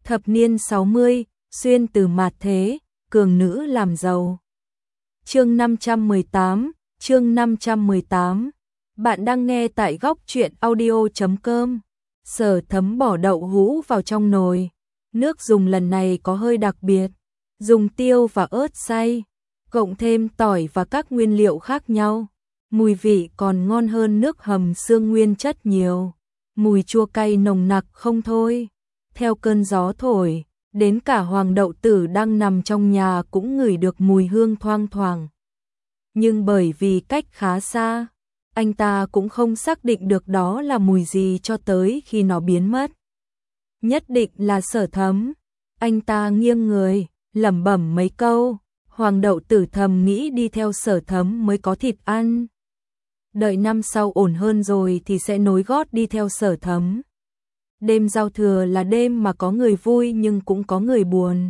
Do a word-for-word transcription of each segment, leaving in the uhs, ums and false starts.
Thập niên sáu mươi, xuyên từ mạt thế, cường nữ làm giàu. Chương năm trăm mười tám, chương năm trăm mười tám. Bạn đang nghe tại góc truyện audio chấm com. Sở Thấm bỏ đậu hũ vào trong nồi. Nước dùng lần này có hơi đặc biệt, dùng tiêu và ớt xay, cộng thêm tỏi và các nguyên liệu khác nhau. Mùi vị còn ngon hơn nước hầm xương nguyên chất nhiều. Mùi chua cay nồng nặc không thôi. Theo cơn gió thổi, đến cả Hoàng Đậu Tử đang nằm trong nhà cũng ngửi được mùi hương thoang thoảng. Nhưng bởi vì cách khá xa, anh ta cũng không xác định được đó là mùi gì cho tới khi nó biến mất. Nhất định là Sở Thấm. Anh ta nghiêng người, lẩm bẩm mấy câu. Hoàng Đậu Tử thầm nghĩ đi theo Sở Thấm mới có thịt ăn. Đợi năm sau ổn hơn rồi thì sẽ nối gót đi theo Sở Thấm. Đêm giao thừa là đêm mà có người vui nhưng cũng có người buồn.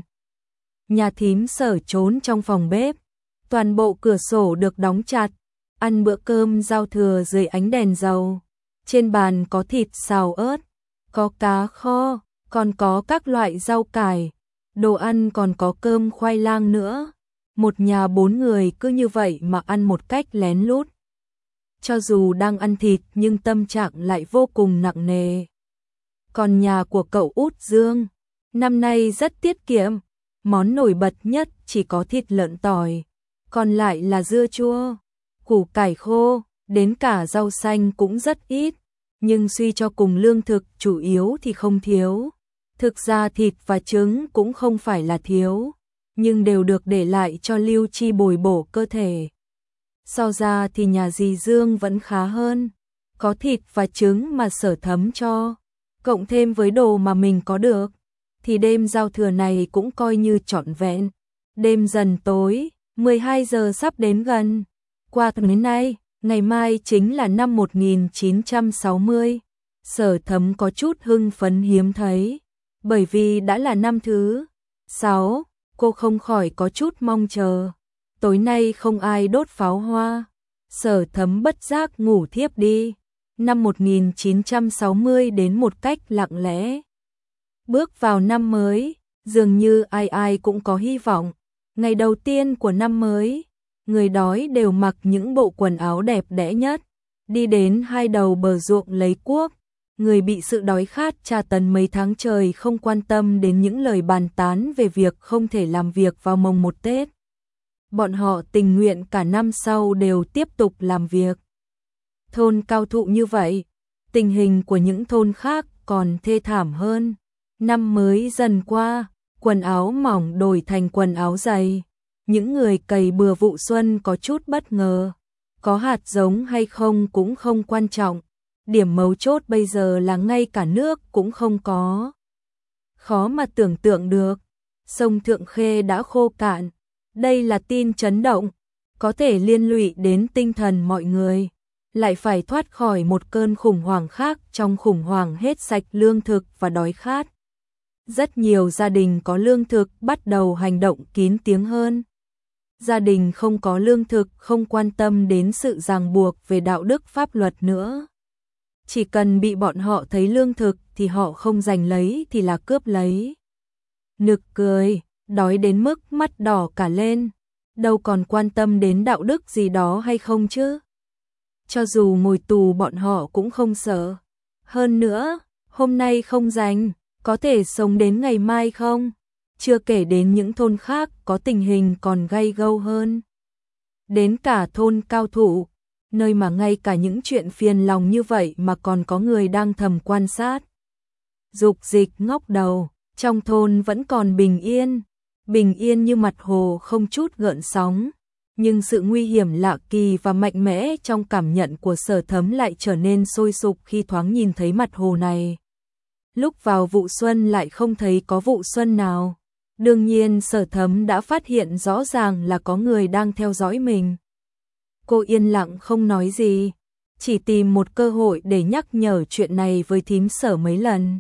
Nhà thím Sở trốn trong phòng bếp, toàn bộ cửa sổ được đóng chặt, ăn bữa cơm giao thừa dưới ánh đèn dầu. Trên bàn có thịt xào ớt, có cá kho, còn có các loại rau cải, đồ ăn còn có cơm khoai lang nữa. Một nhà bốn người cứ như vậy mà ăn một cách lén lút. Cho dù đang ăn thịt nhưng tâm trạng lại vô cùng nặng nề. Còn nhà của cậu Út Dương, năm nay rất tiết kiệm, món nổi bật nhất chỉ có thịt lợn tỏi, còn lại là dưa chua, củ cải khô, đến cả rau xanh cũng rất ít, nhưng suy cho cùng lương thực chủ yếu thì không thiếu. Thực ra thịt và trứng cũng không phải là thiếu, nhưng đều được để lại cho Lưu Chi bồi bổ cơ thể. So ra thì nhà dì Dương vẫn khá hơn, có thịt và trứng mà Sở Thấm cho, cộng thêm với đồ mà mình có được, thì đêm giao thừa này cũng coi như trọn vẹn. Đêm dần tối, mười hai giờ sắp đến gần. Qua đến nay, ngày mai chính là năm một nghìn chín trăm sáu mươi. Sở Thấm có chút hưng phấn hiếm thấy, bởi vì đã là năm thứ sáu, cô không khỏi có chút mong chờ. Tối nay không ai đốt pháo hoa, Sở Thấm bất giác ngủ thiếp đi. Năm một nghìn chín trăm sáu mươi đến một cách lặng lẽ. Bước vào năm mới, dường như ai ai cũng có hy vọng. Ngày đầu tiên của năm mới, người đói đều mặc những bộ quần áo đẹp đẽ nhất, đi đến hai đầu bờ ruộng lấy cuốc. Người bị sự đói khát tra tấn mấy tháng trời không quan tâm đến những lời bàn tán về việc không thể làm việc vào mồng một Tết. Bọn họ tình nguyện cả năm sau đều tiếp tục làm việc. Thôn Cao Thụ như vậy, tình hình của những thôn khác còn thê thảm hơn. Năm mới dần qua, quần áo mỏng đổi thành quần áo dày. Những người cày bừa vụ xuân có chút bất ngờ. Có hạt giống hay không cũng không quan trọng. Điểm mấu chốt bây giờ là ngay cả nước cũng không có. Khó mà tưởng tượng được, sông Thượng Khê đã khô cạn. Đây là tin chấn động, có thể liên lụy đến tinh thần mọi người. Lại phải thoát khỏi một cơn khủng hoảng khác trong khủng hoảng hết sạch lương thực và đói khát. Rất nhiều gia đình có lương thực bắt đầu hành động kín tiếng hơn. Gia đình không có lương thực không quan tâm đến sự ràng buộc về đạo đức pháp luật nữa. Chỉ cần bị bọn họ thấy lương thực thì họ không giành lấy thì là cướp lấy. Nực cười, đói đến mức mắt đỏ cả lên, đâu còn quan tâm đến đạo đức gì đó hay không chứ. Cho dù ngồi tù bọn họ cũng không sợ. Hơn nữa, hôm nay không rảnh, có thể sống đến ngày mai không? Chưa kể đến những thôn khác có tình hình còn gay gâu hơn. Đến cả thôn Cao Thụ, nơi mà ngay cả những chuyện phiền lòng như vậy mà còn có người đang thầm quan sát. Dục dịch ngóc đầu, trong thôn vẫn còn bình yên, bình yên như mặt hồ không chút gợn sóng. Nhưng sự nguy hiểm lạ kỳ và mạnh mẽ trong cảm nhận của Sở Thấm lại trở nên sôi sục khi thoáng nhìn thấy mặt hồ này. Lúc vào vụ xuân lại không thấy có vụ xuân nào. Đương nhiên Sở Thấm đã phát hiện rõ ràng là có người đang theo dõi mình. Cô yên lặng không nói gì, chỉ tìm một cơ hội để nhắc nhở chuyện này với thím Sở mấy lần.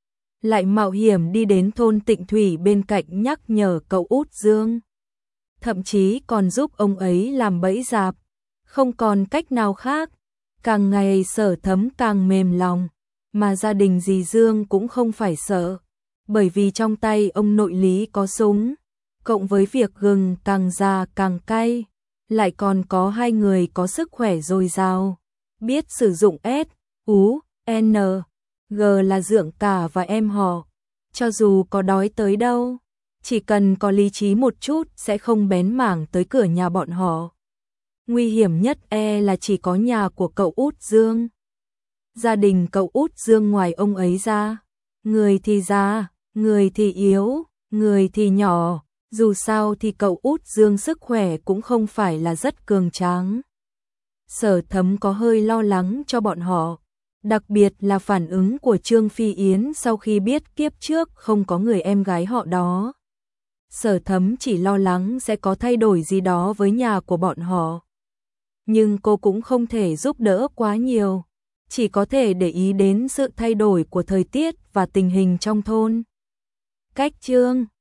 Lại mạo hiểm đi đến thôn Tịnh Thủy bên cạnh nhắc nhở cậu Út Dương. Thậm chí còn giúp ông ấy làm bẫy dạp. Không còn cách nào khác, càng ngày Sở Thấm càng mềm lòng, mà gia đình dì Dương cũng không phải sợ. bởi vì trong tay ông nội Lý có súng, cộng với việc gừng càng già càng cay, lại còn có hai người có sức khỏe dồi dào, biết sử dụng S, U, N, G là Dượng cả và em họ. Cho dù có đói tới đâu, chỉ cần có lý trí một chút sẽ không bén mảng tới cửa nhà bọn họ. Nguy hiểm nhất e là chỉ có nhà của cậu Út Dương. Gia đình cậu Út Dương ngoài ông ấy ra, người thì già, người thì yếu, người thì nhỏ, dù sao thì cậu Út Dương sức khỏe cũng không phải là rất cường tráng. Sở Thấm có hơi lo lắng cho bọn họ, đặc biệt là phản ứng của Trương Phi Yến sau khi biết kiếp trước không có người em gái họ đó. Sở Thấm chỉ lo lắng sẽ có thay đổi gì đó với nhà của bọn họ. Nhưng cô cũng không thể giúp đỡ quá nhiều, chỉ có thể để ý đến sự thay đổi của thời tiết và tình hình trong thôn. Cách chương